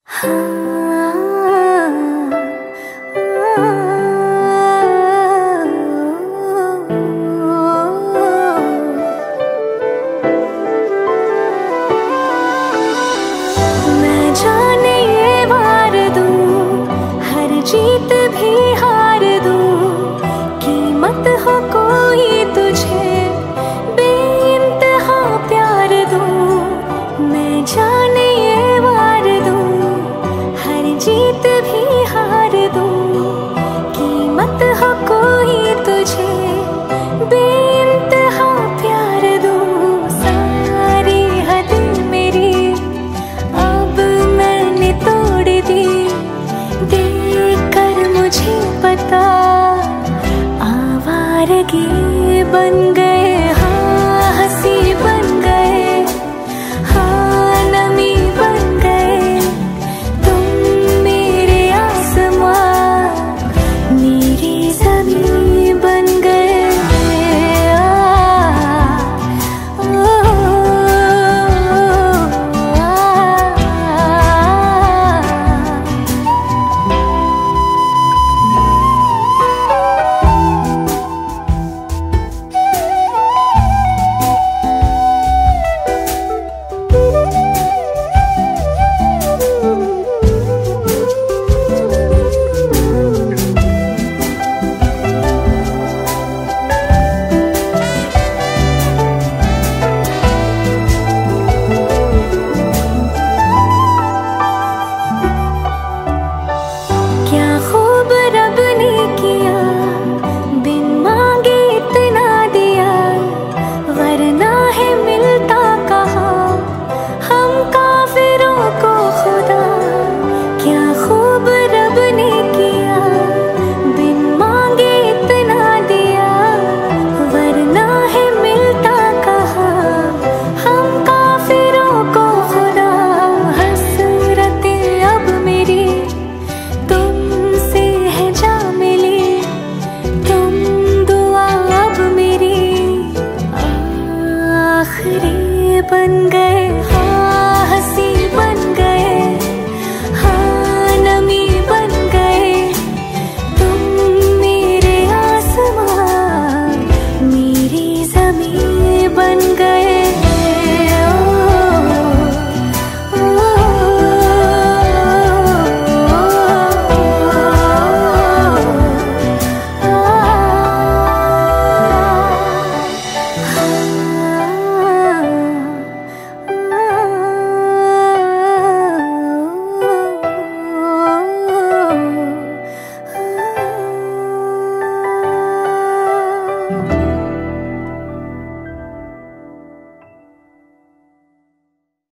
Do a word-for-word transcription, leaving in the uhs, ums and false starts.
मैं जाने ये वार दूं, हर जीत भी हार दूं, कीमत हो कोई तुझे बेइंतहा प्यार दूं। मैं जाने ये वार दूं, हर जीत भी हार दूं, कीमत हो कोई तुझे बेइंतहा प्यार दूं। सारी हद मेरी अब मैंने तोड़ दी, देख कर मुझे पता आवारगी बन गई।